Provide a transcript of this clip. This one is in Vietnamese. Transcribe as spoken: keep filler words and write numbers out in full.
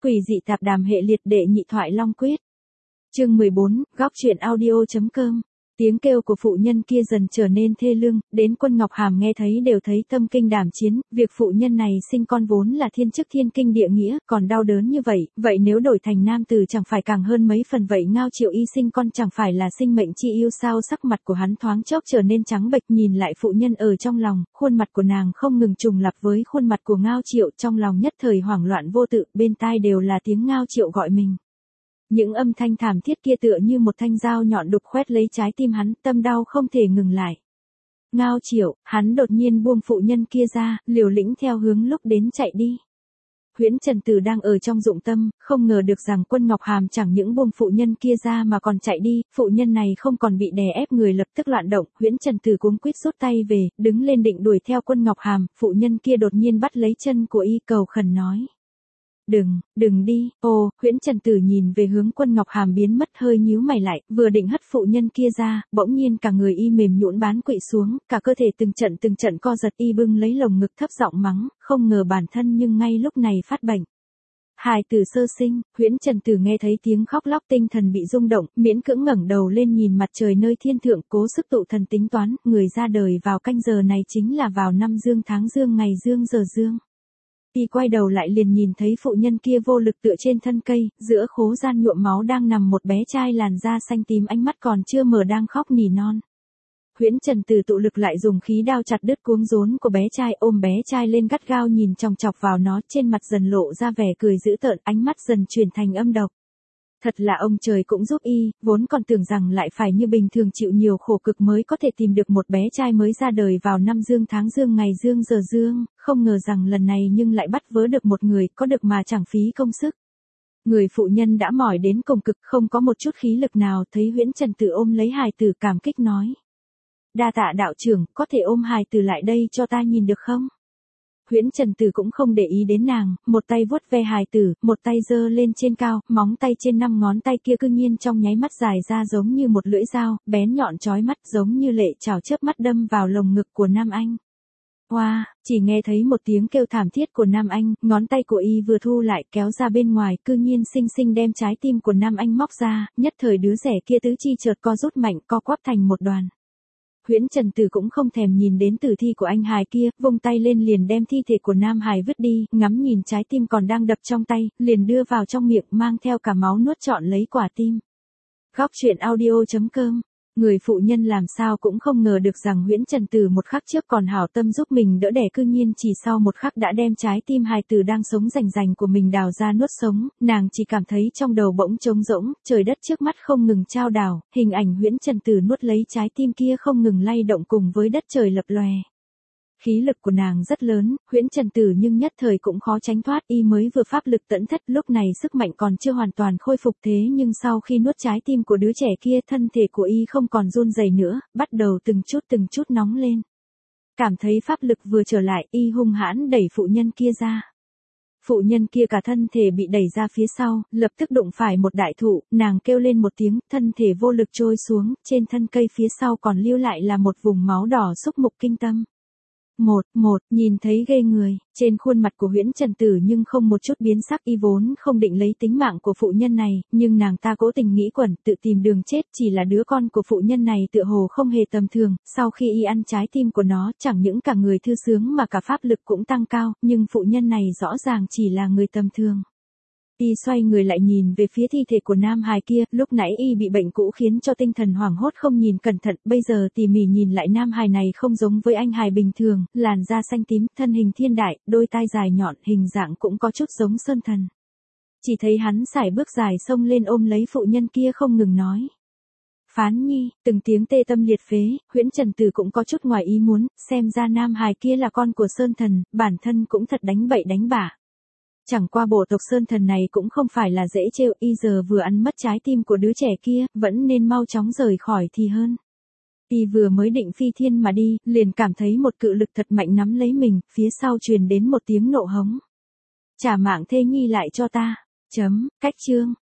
Quỷ dị tạp đàm hệ liệt đệ nhị thoại long quyết. Chương mười bốn, góc truyện audio.com. Tiếng kêu của phụ nhân kia dần trở nên thê lương, đến Quân Ngọc Hàm nghe thấy đều thấy tâm kinh đảm chiến, việc phụ nhân này sinh con vốn là thiên chức thiên kinh địa nghĩa, còn đau đớn như vậy, vậy nếu đổi thành nam tử chẳng phải càng hơn mấy phần vậy. Ngao Triệu Y sinh con chẳng phải là sinh mệnh chi yêu sao? Sắc mặt của hắn thoáng chốc trở nên trắng bệch, nhìn lại phụ nhân ở trong lòng, khuôn mặt của nàng không ngừng trùng lặp với khuôn mặt của Ngao Triệu, trong lòng nhất thời hoảng loạn vô tự, bên tai đều là tiếng Ngao Triệu gọi mình. Những âm thanh thảm thiết kia tựa như một thanh dao nhọn đục khoét lấy trái tim hắn, tâm đau không thể ngừng lại. Ngao Triệu, hắn đột nhiên buông phụ nhân kia ra, liều lĩnh theo hướng lúc đến chạy đi. Huyễn Trần Tử đang ở trong dụng tâm, không ngờ được rằng Quân Ngọc Hàm chẳng những buông phụ nhân kia ra mà còn chạy đi, phụ nhân này không còn bị đè ép, người lập tức loạn động. Huyễn Trần Tử cuống quýt rút tay về, đứng lên định đuổi theo Quân Ngọc Hàm, phụ nhân kia đột nhiên bắt lấy chân của y, cầu khẩn nói. Đừng, đừng đi. Ồ, Huyễn Trần Tử nhìn về hướng Quân Ngọc Hàm biến mất, hơi nhíu mày lại, vừa định hất phụ nhân kia ra, bỗng nhiên cả người y mềm nhũn bán quỵ xuống, cả cơ thể từng trận từng trận co giật, y bưng lấy lồng ngực thấp giọng mắng, không ngờ bản thân nhưng ngay lúc này phát bệnh. Hài tử sơ sinh. Huyễn Trần Tử nghe thấy tiếng khóc lóc, tinh thần bị rung động, miễn cưỡng ngẩng đầu lên nhìn mặt trời nơi thiên thượng, cố sức tụ thần tính toán, người ra đời vào canh giờ này chính là vào năm dương tháng dương ngày dương giờ dương. Y quay đầu lại liền nhìn thấy phụ nhân kia vô lực tựa trên thân cây, giữa khố gian nhuộm máu đang nằm một bé trai làn da xanh tím, ánh mắt còn chưa mở đang khóc nỉ non. Huyễn Trần Tử tụ lực lại dùng khí đao chặt đứt cuống rốn của bé trai, ôm bé trai lên gắt gao nhìn chòng chọc vào nó, trên mặt dần lộ ra vẻ cười dữ tợn, ánh mắt dần chuyển thành âm độc. Thật là ông trời cũng giúp y, vốn còn tưởng rằng lại phải như bình thường chịu nhiều khổ cực mới có thể tìm được một bé trai mới ra đời vào năm dương tháng dương ngày dương giờ dương, không ngờ rằng lần này nhưng lại bắt vớ được một người, có được mà chẳng phí công sức. Người phụ nhân đã mỏi đến cùng cực, không có một chút khí lực nào, thấy Huyễn Trần Tử ôm lấy hài tử cảm kích nói. Đa tạ đạo trưởng, có thể ôm hài tử lại đây cho ta nhìn được không? Huyễn Trần Tử cũng không để ý đến nàng, một tay vuốt ve hài tử, một tay giơ lên trên cao, móng tay trên năm ngón tay kia cư nhiên trong nháy mắt dài ra giống như một lưỡi dao, bén nhọn chói mắt, giống như lệ chảo chớp mắt đâm vào lồng ngực của Nam Anh. Hoa, wow, chỉ nghe thấy một tiếng kêu thảm thiết của Nam Anh, ngón tay của y vừa thu lại kéo ra bên ngoài, cư nhiên xinh xinh đem trái tim của Nam Anh móc ra, nhất thời đứa rẻ kia tứ chi chợt co rút mạnh, co quắp thành một đoàn. Huyễn Trần Tử cũng không thèm nhìn đến tử thi của anh hài kia, vung tay lên liền đem thi thể của nam hài vứt đi, ngắm nhìn trái tim còn đang đập trong tay, liền đưa vào trong miệng, mang theo cả máu nuốt trọn lấy quả tim. Góc truyện audio.com. Người phụ nhân làm sao cũng không ngờ được rằng Huyễn Trần Tử một khắc trước còn hảo tâm giúp mình đỡ đẻ, cư nhiên chỉ sau một khắc đã đem trái tim hài tử đang sống rành rành của mình đào ra nuốt sống, nàng chỉ cảm thấy trong đầu bỗng trống rỗng, trời đất trước mắt không ngừng chao đảo, hình ảnh Huyễn Trần Tử nuốt lấy trái tim kia không ngừng lay động cùng với đất trời lập lòe. Khí lực của nàng rất lớn, Huyễn Trần Tử nhưng nhất thời cũng khó tránh thoát, y mới vừa pháp lực tẫn thất, lúc này sức mạnh còn chưa hoàn toàn khôi phục, thế nhưng sau khi nuốt trái tim của đứa trẻ kia, thân thể của y không còn run rẩy nữa, bắt đầu từng chút từng chút nóng lên. Cảm thấy pháp lực vừa trở lại, y hung hãn đẩy phụ nhân kia ra. Phụ nhân kia cả thân thể bị đẩy ra phía sau, lập tức đụng phải một đại thụ, nàng kêu lên một tiếng, thân thể vô lực trôi xuống, trên thân cây phía sau còn lưu lại là một vùng máu đỏ xúc mục kinh tâm. Một, một, nhìn thấy ghê người, trên khuôn mặt của Huyễn Trần Tử nhưng không một chút biến sắc, y vốn không định lấy tính mạng của phụ nhân này, nhưng nàng ta cố tình nghĩ quẩn, tự tìm đường chết, chỉ là đứa con của phụ nhân này tựa hồ không hề tầm thường, sau khi y ăn trái tim của nó, chẳng những cả người thư sướng mà cả pháp lực cũng tăng cao, nhưng phụ nhân này rõ ràng chỉ là người tầm thường. Y xoay người lại nhìn về phía thi thể của nam hài kia, lúc nãy y bị bệnh cũ khiến cho tinh thần hoảng hốt không nhìn cẩn thận, bây giờ tỉ mỉ nhìn lại nam hài này không giống với anh hài bình thường, làn da xanh tím, thân hình thiên đại, đôi tai dài nhọn, hình dạng cũng có chút giống Sơn Thần. Chỉ thấy hắn sải bước dài xông lên ôm lấy phụ nhân kia không ngừng nói. Phán nhi, từng tiếng tê tâm liệt phế, Huyễn Trần Tử cũng có chút ngoài ý muốn, xem ra nam hài kia là con của Sơn Thần, bản thân cũng thật đánh bậy đánh bạ. Chẳng qua bộ tộc Sơn Thần này cũng không phải là dễ trêu, y giờ vừa ăn mất trái tim của đứa trẻ kia, vẫn nên mau chóng rời khỏi thì hơn. Y vừa mới định phi thiên mà đi, liền cảm thấy một cự lực thật mạnh nắm lấy mình, phía sau truyền đến một tiếng nộ hống. Trả mạng thê nhi lại cho ta. Chấm, cách chương.